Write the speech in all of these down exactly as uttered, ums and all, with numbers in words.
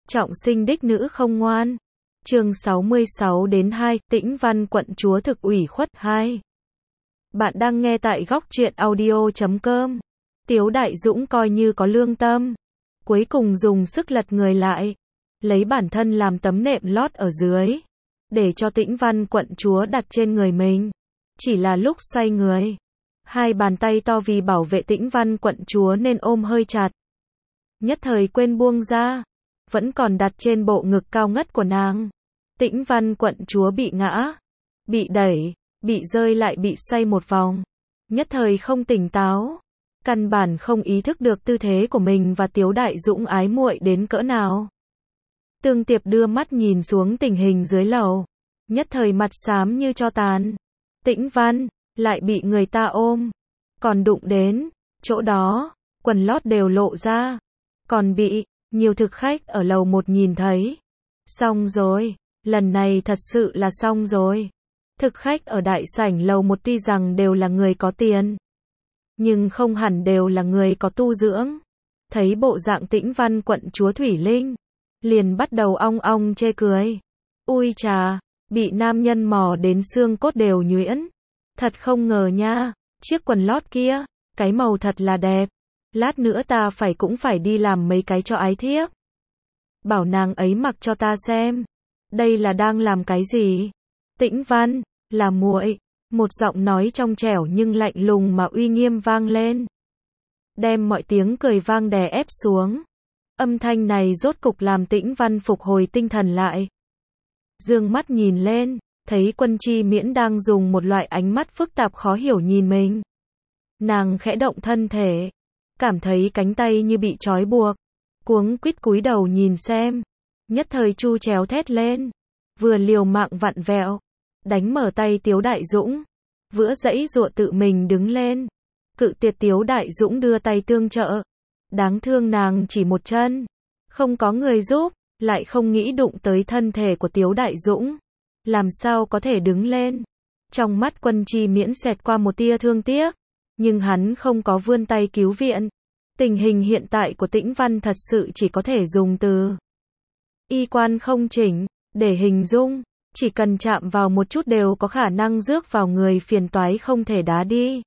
Trọng sinh đích nữ không ngoan. Chương sáu mươi sáu đến hai, Tĩnh Văn quận chúa thực ủy khuất hai. Bạn đang nghe tại góc truyện audio chấm com. Tiếu Đại Dũng coi như có lương tâm, cuối cùng dùng sức lật người lại, lấy bản thân làm tấm nệm lót ở dưới, để cho Tĩnh Văn quận chúa đặt trên người mình. Chỉ là lúc xoay người, hai bàn tay to vì bảo vệ Tĩnh Văn quận chúa nên ôm hơi chặt. Nhất thời quên buông ra, vẫn còn đặt trên bộ ngực cao ngất của nàng. Tĩnh Văn quận chúa bị ngã, bị đẩy, bị rơi lại bị xoay một vòng. Nhất thời không tỉnh táo, căn bản không ý thức được tư thế của mình và Tiếu Đại Dũng ái muội đến cỡ nào. Tương Tiệp đưa mắt nhìn xuống tình hình dưới lầu, nhất thời mặt xám như tro tàn. Tĩnh Văn lại bị người ta ôm, còn đụng đến chỗ đó, quần lót đều lộ ra, còn bị nhiều thực khách ở lầu một nhìn thấy. Xong rồi, lần này thật sự là xong rồi. Thực khách ở đại sảnh lầu một tuy rằng đều là người có tiền, nhưng không hẳn đều là người có tu dưỡng. Thấy bộ dạng Tĩnh Văn quận chúa Thủy Linh, liền bắt đầu ong ong chê cười. Ui chà, bị nam nhân mò đến xương cốt đều nhuyễn. Thật không ngờ nha, chiếc quần lót kia, cái màu thật là đẹp. Lát nữa ta phải cũng phải đi làm mấy cái cho ái thiếp. Bảo nàng ấy mặc cho ta xem. Đây là đang làm cái gì? Tĩnh Văn, là muội. Một giọng nói trong trẻo nhưng lạnh lùng mà uy nghiêm vang lên, đem mọi tiếng cười vang đè ép xuống. Âm thanh này rốt cục làm Tĩnh Văn phục hồi tinh thần lại. Dương mắt nhìn lên, thấy Quân Chi Miễn đang dùng một loại ánh mắt phức tạp khó hiểu nhìn mình. Nàng khẽ động thân thể, cảm thấy cánh tay như bị trói buộc, cuống quýt cúi đầu nhìn xem, nhất thời chu chéo thét lên, vừa liều mạng vặn vẹo, đánh mở tay Tiếu Đại Dũng, vữa dãy dụa tự mình đứng lên, cự tuyệt Tiếu Đại Dũng đưa tay tương trợ. Đáng thương nàng chỉ một chân, không có người giúp, lại không nghĩ đụng tới thân thể của Tiếu Đại Dũng, làm sao có thể đứng lên. Trong mắt Quân Chi Miễn xẹt qua một tia thương tiếc, nhưng hắn không có vươn tay cứu viện. Tình hình hiện tại của Tĩnh Văn thật sự chỉ có thể dùng từ y quan không chỉnh để hình dung, chỉ cần chạm vào một chút đều có khả năng rước vào người phiền toái không thể đá đi.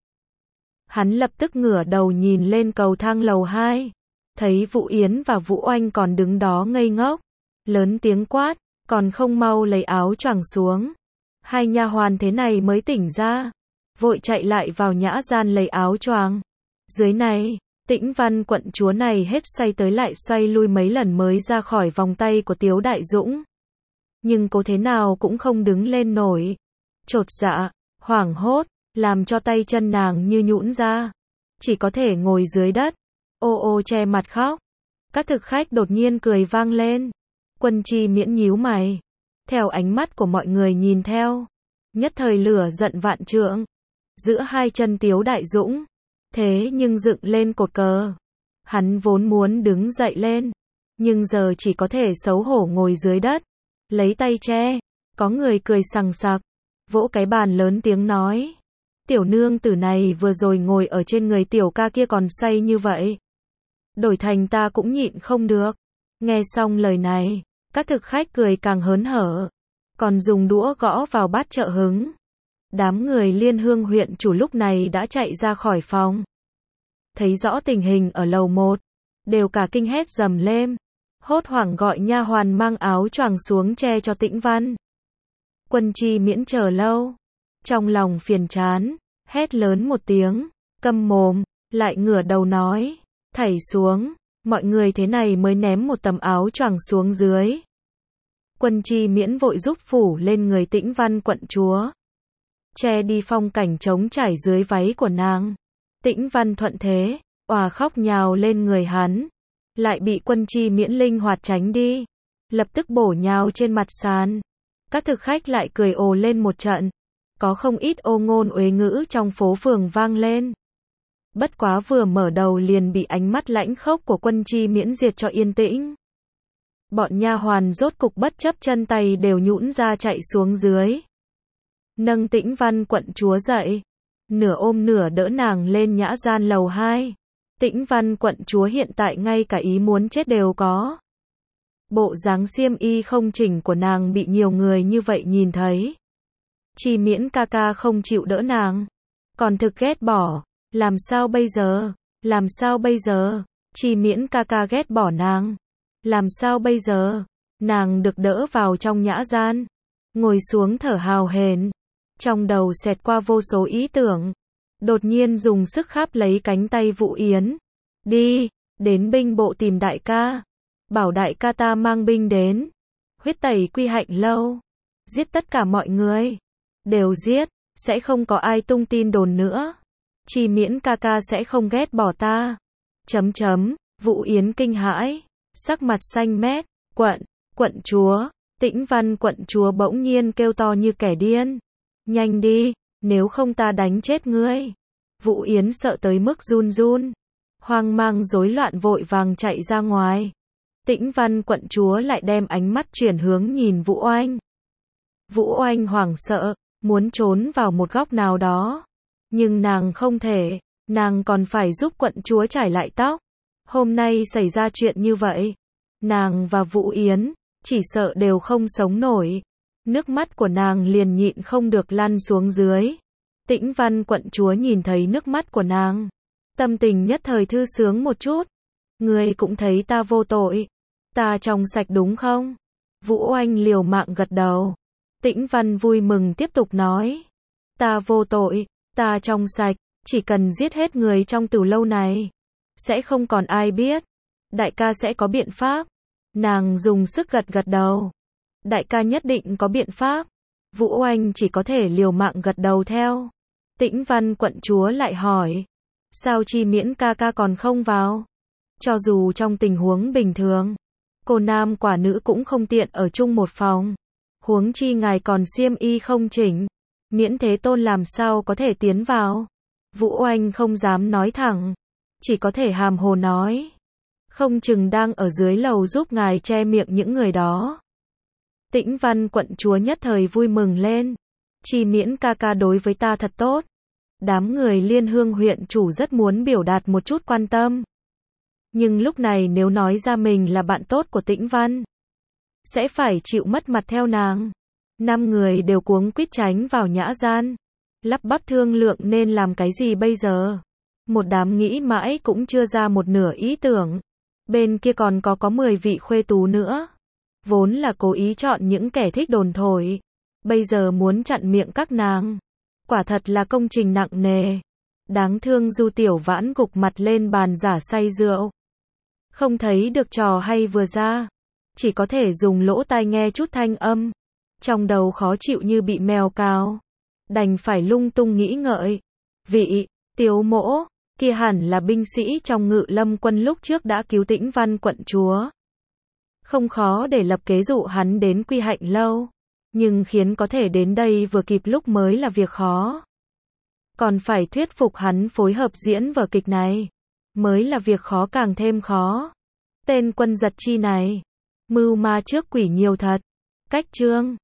Hắn lập tức ngửa đầu nhìn lên cầu thang lầu hai, thấy Vũ Yến và Vũ Oanh còn đứng đó ngây ngốc, lớn tiếng quát, còn không mau lấy áo choàng xuống. Hai nha hoàn thế này mới tỉnh ra, vội chạy lại vào nhã gian lấy áo choàng. Dưới này, Tĩnh Văn quận chúa này hết xoay tới lại xoay lui mấy lần mới ra khỏi vòng tay của Tiếu Đại Dũng. Nhưng cô thế nào cũng không đứng lên nổi. Chột dạ, hoảng hốt, làm cho tay chân nàng như nhũn ra, chỉ có thể ngồi dưới đất, ô ô che mặt khóc. Các thực khách đột nhiên cười vang lên. Quân Chi Miễn nhíu mày, theo ánh mắt của mọi người nhìn theo, nhất thời lửa giận vạn trượng. Giữa hai chân Tiếu Đại Dũng, thế nhưng dựng lên cột cờ. Hắn vốn muốn đứng dậy lên, nhưng giờ chỉ có thể xấu hổ ngồi dưới đất, lấy tay che. Có người cười sằng sặc, vỗ cái bàn lớn tiếng nói, tiểu nương tử này vừa rồi ngồi ở trên người tiểu ca kia còn say như vậy, đổi thành ta cũng nhịn không được. Nghe xong lời này, các thực khách cười càng hớn hở, còn dùng đũa gõ vào bát trợ hứng. Đám người Liên Hương huyện chủ lúc này đã chạy ra khỏi phòng, thấy rõ tình hình ở lầu một, đều cả kinh hét rầm lên, hốt hoảng gọi nha hoàn mang áo choàng xuống che cho Tĩnh Văn. Quân Chi Miễn chờ lâu, trong lòng phiền chán, hét lớn một tiếng, câm mồm, lại ngửa đầu nói, thảy xuống. Mọi người thế này mới ném một tấm áo choàng xuống dưới. Quân Chi Miễn vội giúp phủ lên người Tĩnh Văn quận chúa, che đi phong cảnh trống trải dưới váy của nàng. Tĩnh Văn thuận thế, òa khóc nhào lên người hắn, lại bị Quân Chi Miễn linh hoạt tránh đi, lập tức bổ nhào trên mặt sàn. Các thực khách lại cười ồ lên một trận, có không ít ô ngôn uế ngữ trong phố phường vang lên. Bất quá vừa mở đầu liền bị ánh mắt lãnh khốc của Quân Chi Miễn diệt cho yên tĩnh. Bọn nha hoàn rốt cục bất chấp chân tay đều nhũn ra chạy xuống dưới, nâng Tĩnh Văn quận chúa dậy, nửa ôm nửa đỡ nàng lên nhã gian lầu hai. Tĩnh Văn quận chúa hiện tại ngay cả ý muốn chết đều có. Bộ dáng xiêm y không chỉnh của nàng bị nhiều người như vậy nhìn thấy. Chỉ Miễn ca ca không chịu đỡ nàng, còn thực ghét bỏ. Làm sao bây giờ? Làm sao bây giờ? Chỉ Miễn ca ca ghét bỏ nàng. Làm sao bây giờ? Nàng được đỡ vào trong nhã gian, ngồi xuống thở hào hển, trong đầu xẹt qua vô số ý tưởng. Đột nhiên dùng sức kháp lấy cánh tay Vũ Yến. Đi, đến binh bộ tìm đại ca. Bảo đại ca ta mang binh đến. Huyết tẩy Quy Hạnh lâu. Giết tất cả mọi người. Đều giết, sẽ không có ai tung tin đồn nữa. Chỉ Miễn ca ca sẽ không ghét bỏ ta. Chấm chấm, Vũ Yến kinh hãi, sắc mặt xanh mét. Quận, quận chúa, Tĩnh Văn quận chúa bỗng nhiên kêu to như kẻ điên. Nhanh đi, nếu không ta đánh chết ngươi. Vũ Yến sợ tới mức run run, hoang mang rối loạn vội vàng chạy ra ngoài. Tĩnh Văn quận chúa lại đem ánh mắt chuyển hướng nhìn Vũ Oanh. Vũ Oanh hoảng sợ, muốn trốn vào một góc nào đó. Nhưng nàng không thể, nàng còn phải giúp quận chúa trải lại tóc. Hôm nay xảy ra chuyện như vậy, nàng và Vũ Yến chỉ sợ đều không sống nổi. Nước mắt của nàng liền nhịn không được lăn xuống dưới. Tĩnh Văn quận chúa nhìn thấy nước mắt của nàng, tâm tình nhất thời thư sướng một chút. Ngươi cũng thấy ta vô tội, ta trong sạch đúng không? Vũ Oanh liều mạng gật đầu. Tĩnh Văn vui mừng tiếp tục nói, ta vô tội, ta trong sạch, chỉ cần giết hết người trong tử lâu này, sẽ không còn ai biết. Đại ca sẽ có biện pháp. Nàng dùng sức gật gật đầu. Đại ca nhất định có biện pháp. Vũ Oanh chỉ có thể liều mạng gật đầu theo. Tĩnh Văn quận chúa lại hỏi, sao Chỉ Miễn ca ca còn không vào? Cho dù trong tình huống bình thường, cô nam quả nữ cũng không tiện ở chung một phòng. Huống chi ngài còn xiêm y không chỉnh, Miễn Thế Tôn làm sao có thể tiến vào? Vũ Oanh không dám nói thẳng, chỉ có thể hàm hồ nói, không chừng đang ở dưới lầu giúp ngài che miệng những người đó. Tĩnh Văn quận chúa nhất thời vui mừng lên. Chỉ Miễn ca ca đối với ta thật tốt. Đám người Liên Hương huyện chủ rất muốn biểu đạt một chút quan tâm. Nhưng lúc này nếu nói ra mình là bạn tốt của Tĩnh Văn, sẽ phải chịu mất mặt theo nàng. Năm người đều cuống quýt tránh vào nhã gian, lắp bắp thương lượng nên làm cái gì bây giờ. Một đám nghĩ mãi cũng chưa ra một nửa ý tưởng. Bên kia còn có có mười vị khuê tú nữa. Vốn là cố ý chọn những kẻ thích đồn thổi. Bây giờ muốn chặn miệng các nàng. Quả thật là công trình nặng nề. Đáng thương Du Tiểu Vãn gục mặt lên bàn giả say rượu. Không thấy được trò hay vừa ra. Chỉ có thể dùng lỗ tai nghe chút thanh âm. Trong đầu khó chịu như bị mèo cào. Đành phải lung tung nghĩ ngợi. Vị, Tiếu Mỗ, kia hẳn là binh sĩ trong Ngự Lâm quân lúc trước đã cứu Tĩnh Văn quận chúa. Không khó để lập kế dụ hắn đến Quy Hạnh lâu. Nhưng khiến có thể đến đây vừa kịp lúc mới là việc khó. Còn phải thuyết phục hắn phối hợp diễn vở kịch này, mới là việc khó càng thêm khó. Tên Quân Giật Chi này, mưu ma trước quỷ nhiều thật. Cách chương